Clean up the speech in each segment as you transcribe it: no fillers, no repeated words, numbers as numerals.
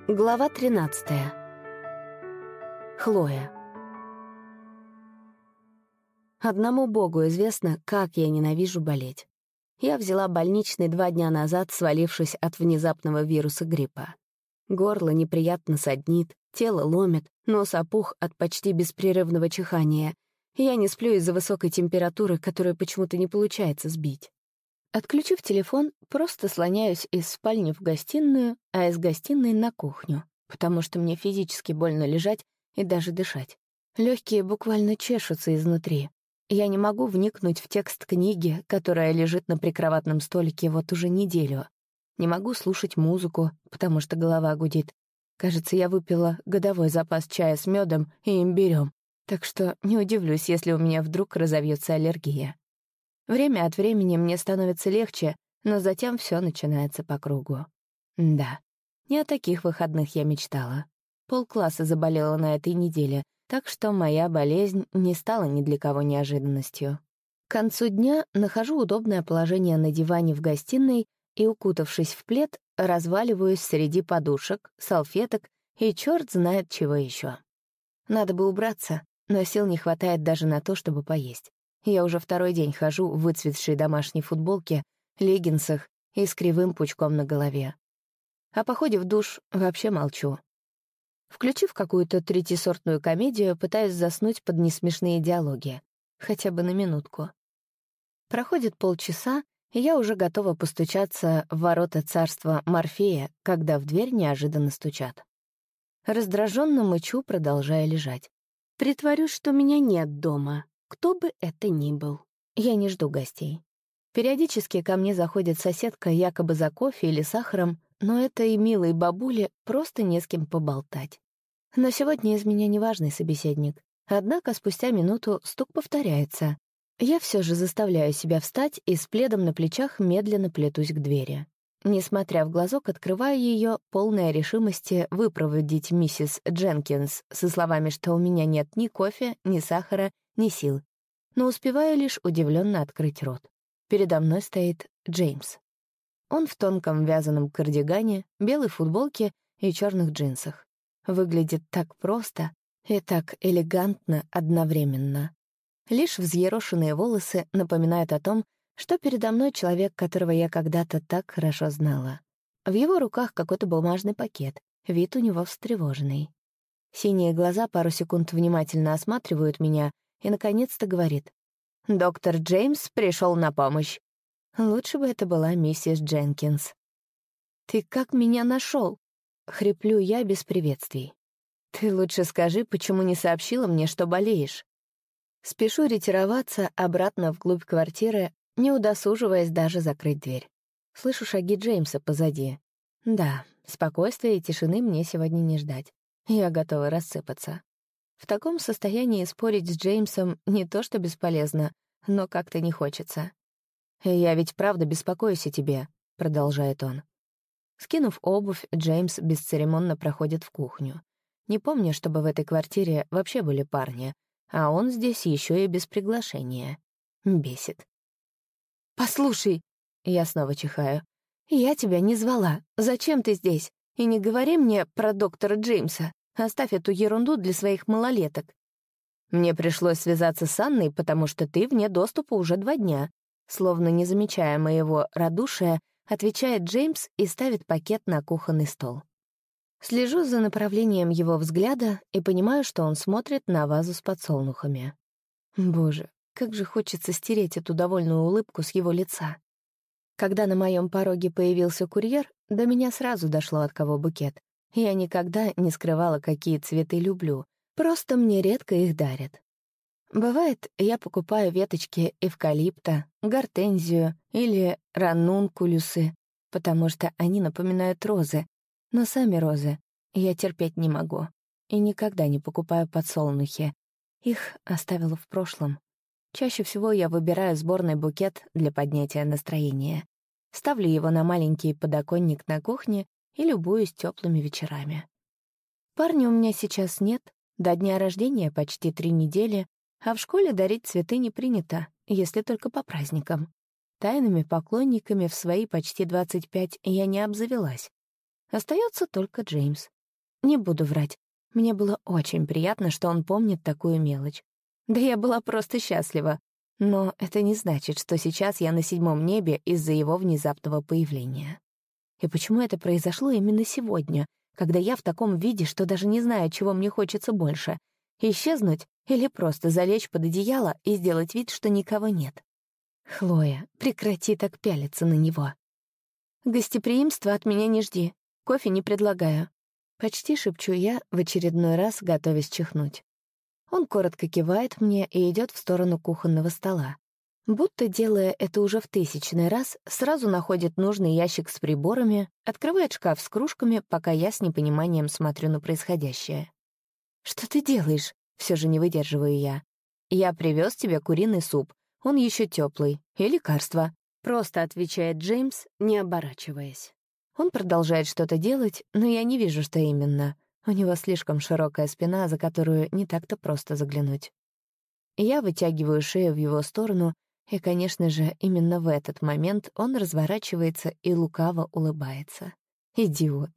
Глава 13. Хлоя. Одному Богу известно, как я ненавижу болеть. Я взяла больничный 2 дня назад, свалившись от внезапного вируса гриппа. Горло неприятно саднит, тело ломит, нос опух от почти беспрерывного чихания. Я не сплю из-за высокой температуры, которую почему-то не получается сбить. Отключив телефон, просто слоняюсь из спальни в гостиную, а из гостиной на кухню, потому что мне физически больно лежать и даже дышать. Легкие буквально чешутся изнутри. Я не могу вникнуть в текст книги, которая лежит на прикроватном столике вот уже неделю. Не могу слушать музыку, потому что голова гудит. Кажется, я выпила годовой запас чая с медом и имбирем, так что не удивлюсь, если у меня вдруг разовьется аллергия. Время от времени мне становится легче, но затем все начинается по кругу. Да, не о таких выходных я мечтала. Полкласса заболела на этой неделе, так что моя болезнь не стала ни для кого неожиданностью. К концу дня нахожу удобное положение на диване в гостиной и, укутавшись в плед, разваливаюсь среди подушек, салфеток и черт знает чего еще. Надо бы убраться, но сил не хватает даже на то, чтобы поесть. Я уже второй день хожу в выцветшей домашней футболке, леггинсах и с кривым пучком на голове. О походе в душ вообще молчу. Включив какую-то третьесортную комедию, пытаюсь заснуть под несмешные диалоги. Хотя бы на минутку. Проходит полчаса, и я уже готова постучаться в ворота царства Морфея, когда в дверь неожиданно стучат. Раздраженно мычу, продолжая лежать. Притворюсь, что меня нет дома. Кто бы это ни был. Я не жду гостей. Периодически ко мне заходит соседка якобы за кофе или сахаром, но этой милой бабуле просто не с кем поболтать. Но сегодня из меня неважный собеседник. Однако спустя минуту стук повторяется. Я все же заставляю себя встать и с пледом на плечах медленно плетусь к двери. Несмотря в глазок, открываю ее, полная решимости выпроводить миссис Дженкинс со словами, что у меня нет ни кофе, ни сахара, ни сил. Но успеваю лишь удивленно открыть рот. Передо мной стоит Джеймс. Он в тонком вязаном кардигане, белой футболке и черных джинсах. Выглядит так просто и так элегантно одновременно. Лишь взъерошенные волосы напоминают о том, что передо мной человек, которого я когда-то так хорошо знала. В его руках какой-то бумажный пакет, вид у него встревоженный. Синие глаза пару секунд внимательно осматривают меня и, наконец-то, говорит: «Доктор Джеймс пришел на помощь». Лучше бы это была миссис Дженкинс. «Ты как меня нашел?» — хриплю я без приветствий. «Ты лучше скажи, почему не сообщила мне, что болеешь?» Спешу ретироваться обратно вглубь квартиры, не удосуживаясь даже закрыть дверь. Слышу шаги Джеймса позади. Да, спокойствия и тишины мне сегодня не ждать. Я готова рассыпаться. В таком состоянии спорить с Джеймсом не то что бесполезно, но как-то не хочется. «Я ведь правда беспокоюсь о тебе», — продолжает он. Скинув обувь, Джеймс бесцеремонно проходит в кухню. Не помню, чтобы в этой квартире вообще были парни, а он здесь еще и без приглашения. Бесит. «Послушай», — я снова чихаю, — «я тебя не звала. Зачем ты здесь? И не говори мне про доктора Джеймса. Оставь эту ерунду для своих малолеток». «Мне пришлось связаться с Анной, потому что ты вне доступа уже 2 дня», словно не замечая моего радушия, отвечает Джеймс и ставит пакет на кухонный стол. Слежу за направлением его взгляда и понимаю, что он смотрит на вазу с подсолнухами. Боже, как же хочется стереть эту довольную улыбку с его лица. Когда на моем пороге появился курьер, до меня сразу дошло, от кого букет. Я никогда не скрывала, какие цветы люблю, просто мне редко их дарят. Бывает, я покупаю веточки эвкалипта, гортензию или ранункулюсы, потому что они напоминают розы, но сами розы я терпеть не могу и никогда не покупаю подсолнухи. Их оставила в прошлом. Чаще всего я выбираю сборный букет для поднятия настроения. Ставлю его на маленький подоконник на кухне и любуюсь теплыми вечерами. Парня у меня сейчас нет, до дня рождения почти 3 недели, а в школе дарить цветы не принято, если только по праздникам. Тайными поклонниками в свои почти 25 я не обзавелась. Остается только Джеймс. Не буду врать. Мне было очень приятно, что он помнит такую мелочь. Да я была просто счастлива. Но это не значит, что сейчас я на 7 небе из-за его внезапного появления. И почему это произошло именно сегодня, когда я в таком виде, что даже не знаю, чего мне хочется больше — исчезнуть или просто залечь под одеяло и сделать вид, что никого нет? Хлоя, прекрати так пялиться на него. Гостеприимства от меня не жди. Кофе не предлагаю. Почти шепчу я, в очередной раз готовясь чихнуть. Он коротко кивает мне и идет в сторону кухонного стола. Будто, делая это уже в 1000-й раз, сразу находит нужный ящик с приборами, открывает шкаф с кружками, пока я с непониманием смотрю на происходящее. «Что ты делаешь?» — все же не выдерживаю я. «Я привез тебе куриный суп. Он еще теплый. И лекарство», — просто отвечает Джеймс, не оборачиваясь. Он продолжает что-то делать, но я не вижу, что именно. У него слишком широкая спина, за которую не так-то просто заглянуть. Я вытягиваю шею в его сторону, и, конечно же, именно в этот момент он разворачивается и лукаво улыбается. Идиот.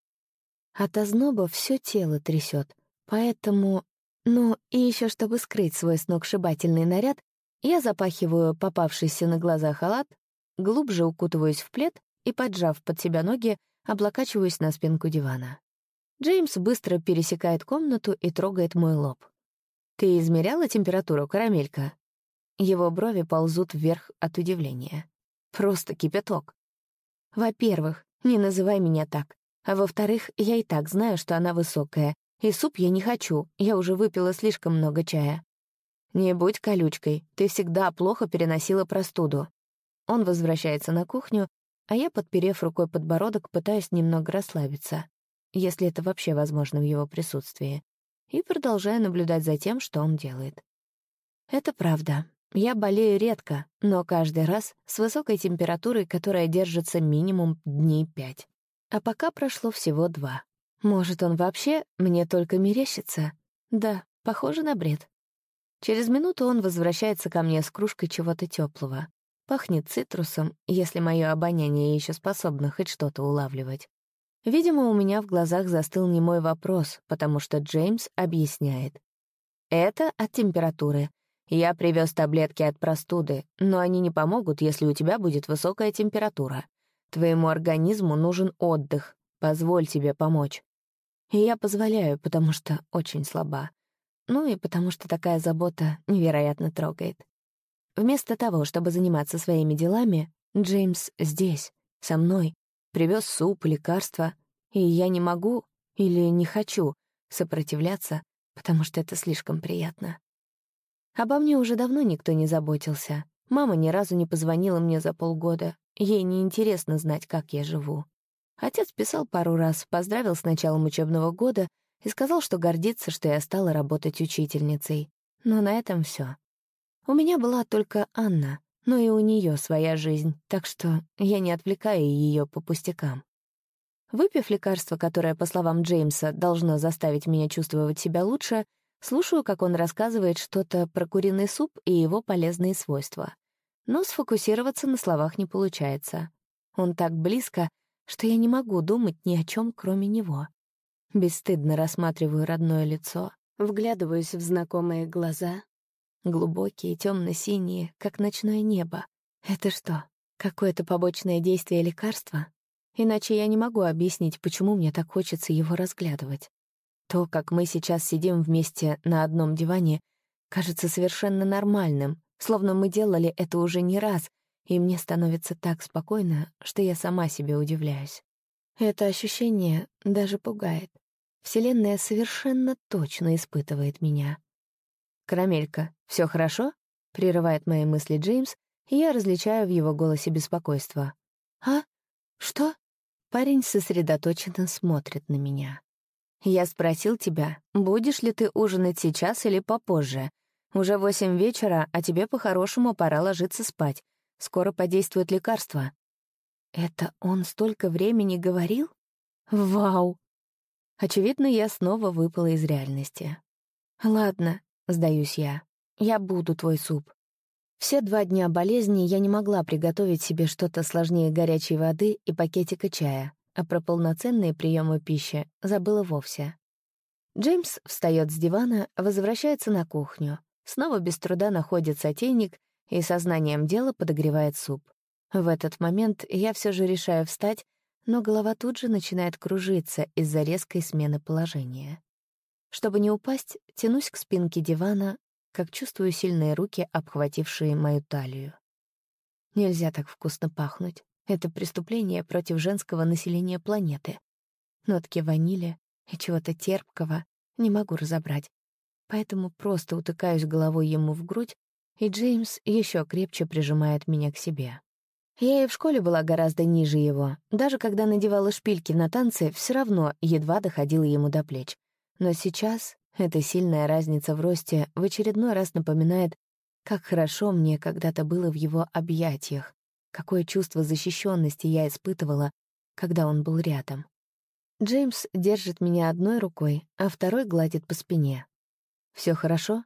От озноба все тело трясет, поэтому... Ну, и еще чтобы скрыть свой сногсшибательный наряд, я запахиваю попавшийся на глаза халат, глубже укутываюсь в плед и, поджав под себя ноги, облокачиваюсь на спинку дивана. Джеймс быстро пересекает комнату и трогает мой лоб. «Ты измеряла температуру, карамелька?» Его брови ползут вверх от удивления. Просто кипяток. Во-первых, не называй меня так. А во-вторых, я и так знаю, что она высокая. И суп я не хочу, я уже выпила слишком много чая. Не будь колючкой, ты всегда плохо переносила простуду. Он возвращается на кухню, а я, подперев рукой подбородок, пытаюсь немного расслабиться, если это вообще возможно в его присутствии, и продолжаю наблюдать за тем, что он делает. Это правда. Я болею редко, но каждый раз с высокой температурой, которая держится минимум дней 5. А пока прошло всего 2. Может, он вообще мне только мерещится? Да, похоже на бред. Через минуту он возвращается ко мне с кружкой чего-то теплого. Пахнет цитрусом, если мое обоняние еще способно хоть что-то улавливать. Видимо, у меня в глазах застыл немой вопрос, потому что Джеймс объясняет. Это от температуры. Я привез таблетки от простуды, но они не помогут, если у тебя будет высокая температура. Твоему организму нужен отдых. Позволь тебе помочь. И я позволяю, потому что очень слаба. Ну и потому что такая забота невероятно трогает. Вместо того, чтобы заниматься своими делами, Джеймс здесь, со мной, привез суп, лекарства, и я не могу или не хочу сопротивляться, потому что это слишком приятно. Обо мне уже давно никто не заботился. Мама ни разу не позвонила мне за полгода. Ей неинтересно знать, как я живу. Отец писал пару раз, поздравил с началом учебного года и сказал, что гордится, что я стала работать учительницей. Но на этом все. У меня была только Анна, но и у нее своя жизнь, так что я не отвлекаю ее по пустякам. Выпив лекарство, которое, по словам Джеймса, должно заставить меня чувствовать себя лучше, слушаю, как он рассказывает что-то про куриный суп и его полезные свойства. Но сфокусироваться на словах не получается. Он так близко, что я не могу думать ни о чем, кроме него. Бесстыдно рассматриваю родное лицо, вглядываюсь в знакомые глаза, глубокие, темно-синие, как ночное небо. Это что, какое-то побочное действие лекарства? Иначе я не могу объяснить, почему мне так хочется его разглядывать. То, как мы сейчас сидим вместе на одном диване, кажется совершенно нормальным, словно мы делали это уже не раз, и мне становится так спокойно, что я сама себе удивляюсь. Это ощущение даже пугает. Вселенная совершенно точно испытывает меня. «Карамелька, все хорошо?» — прерывает мои мысли Джеймс, и я различаю в его голосе беспокойство. «А? Что?» Парень сосредоточенно смотрит на меня. «Я спросил тебя, будешь ли ты ужинать сейчас или попозже? Уже 8 вечера, а тебе по-хорошему пора ложиться спать. Скоро подействует лекарство». Это он столько времени говорил? Вау! Очевидно, я снова выпала из реальности. «Ладно», — сдаюсь я буду твой суп. Все 2 дня болезни я не могла приготовить себе что-то сложнее горячей воды и пакетика чая, а про полноценные приемы пищи забыла вовсе. Джеймс встает с дивана, возвращается на кухню. Снова без труда находит сотейник и сознанием дела подогревает суп. В этот момент я все же решаю встать, но голова тут же начинает кружиться из-за резкой смены положения. Чтобы не упасть, тянусь к спинке дивана, как чувствую сильные руки, обхватившие мою талию. Нельзя так вкусно пахнуть. Это преступление против женского населения планеты. Нотки ванили и чего-то терпкого не могу разобрать. Поэтому просто утыкаюсь головой ему в грудь, и Джеймс еще крепче прижимает меня к себе. Я и в школе была гораздо ниже его. Даже когда надевала шпильки на танцы, все равно едва доходила ему до плеч. Но сейчас эта сильная разница в росте в очередной раз напоминает, как хорошо мне когда-то было в его объятиях, какое чувство защищенности я испытывала, когда он был рядом. Джеймс держит меня одной рукой, а второй гладит по спине. «Все хорошо?»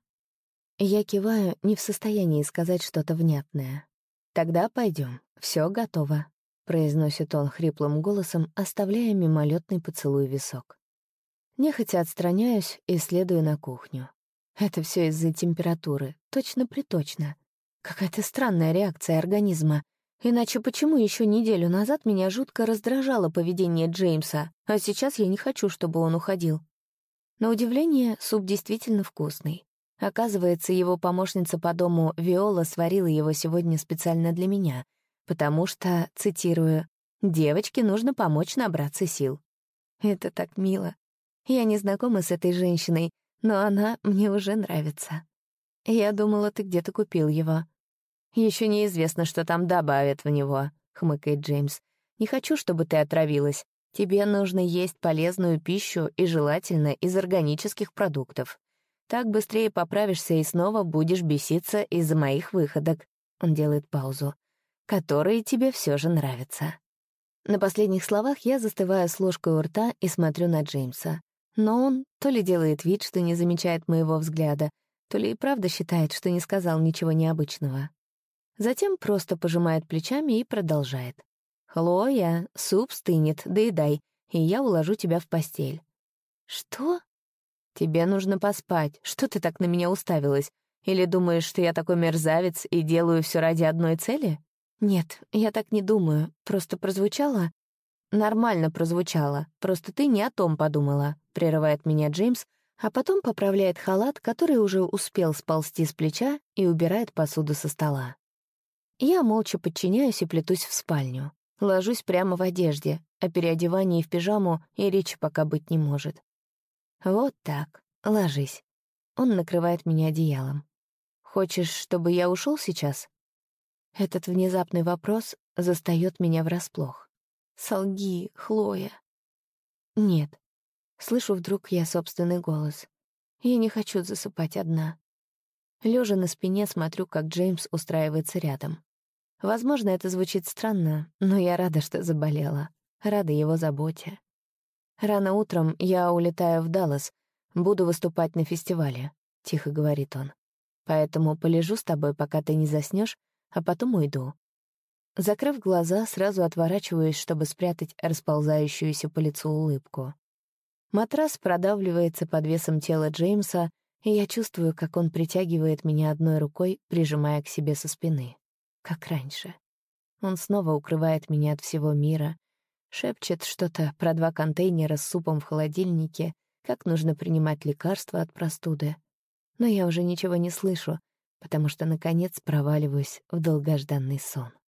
Я киваю, не в состоянии сказать что-то внятное. «Тогда пойдем. Все готово», — произносит он хриплым голосом, оставляя мимолетный поцелуй в висок. Нехотя отстраняюсь и следую на кухню. Это все из-за температуры, точно-приточно. Какая-то странная реакция организма. Иначе почему еще неделю назад меня жутко раздражало поведение Джеймса, а сейчас я не хочу, чтобы он уходил? На удивление, суп действительно вкусный. Оказывается, его помощница по дому Виола сварила его сегодня специально для меня, потому что, цитирую, «девочке нужно помочь набраться сил». Это так мило. Я не знакома с этой женщиной, но она мне уже нравится. Я думала, ты где-то купил его. Еще неизвестно, что там добавят в него, хмыкает Джеймс. Не хочу, чтобы ты отравилась. Тебе нужно есть полезную пищу и желательно из органических продуктов. Так быстрее поправишься и снова будешь беситься из-за моих выходок. Он делает паузу. Которые тебе все же нравятся. На последних словах я застываю с ложкой у рта и смотрю на Джеймса. Но он то ли делает вид, что не замечает моего взгляда, то ли и правда считает, что не сказал ничего необычного. Затем просто пожимает плечами и продолжает. «Хлоя, суп стынет, доедай, и я уложу тебя в постель». «Что?» «Тебе нужно поспать. Что ты так на меня уставилась? Или думаешь, что я такой мерзавец и делаю все ради одной цели?» «Нет, я так не думаю. Просто прозвучало...» «Нормально прозвучало. Просто ты не о том подумала», — прерывает меня Джеймс, а потом поправляет халат, который уже успел сползти с плеча, и убирает посуду со стола. Я молча подчиняюсь и плетусь в спальню. Ложусь прямо в одежде, о переодевании в пижаму и речи пока быть не может. «Вот так. Ложись». Он накрывает меня одеялом. «Хочешь, чтобы я ушел сейчас?» Этот внезапный вопрос застаёт меня врасплох. «Солги, Хлоя». «Нет». Слышу вдруг я собственный голос. Я не хочу засыпать одна. Лежа на спине, смотрю, как Джеймс устраивается рядом. Возможно, это звучит странно, но я рада, что заболела. Рада его заботе. «Рано утром я улетаю в Даллас. Буду выступать на фестивале», — тихо говорит он. «Поэтому полежу с тобой, пока ты не заснешь, а потом уйду». Закрыв глаза, сразу отворачиваюсь, чтобы спрятать расползающуюся по лицу улыбку. Матрас продавливается под весом тела Джеймса, и я чувствую, как он притягивает меня одной рукой, прижимая к себе со спины. Как раньше. Он снова укрывает меня от всего мира, шепчет что-то про 2 контейнера с супом в холодильнике, как нужно принимать лекарства от простуды. Но я уже ничего не слышу, потому что, наконец, проваливаюсь в долгожданный сон.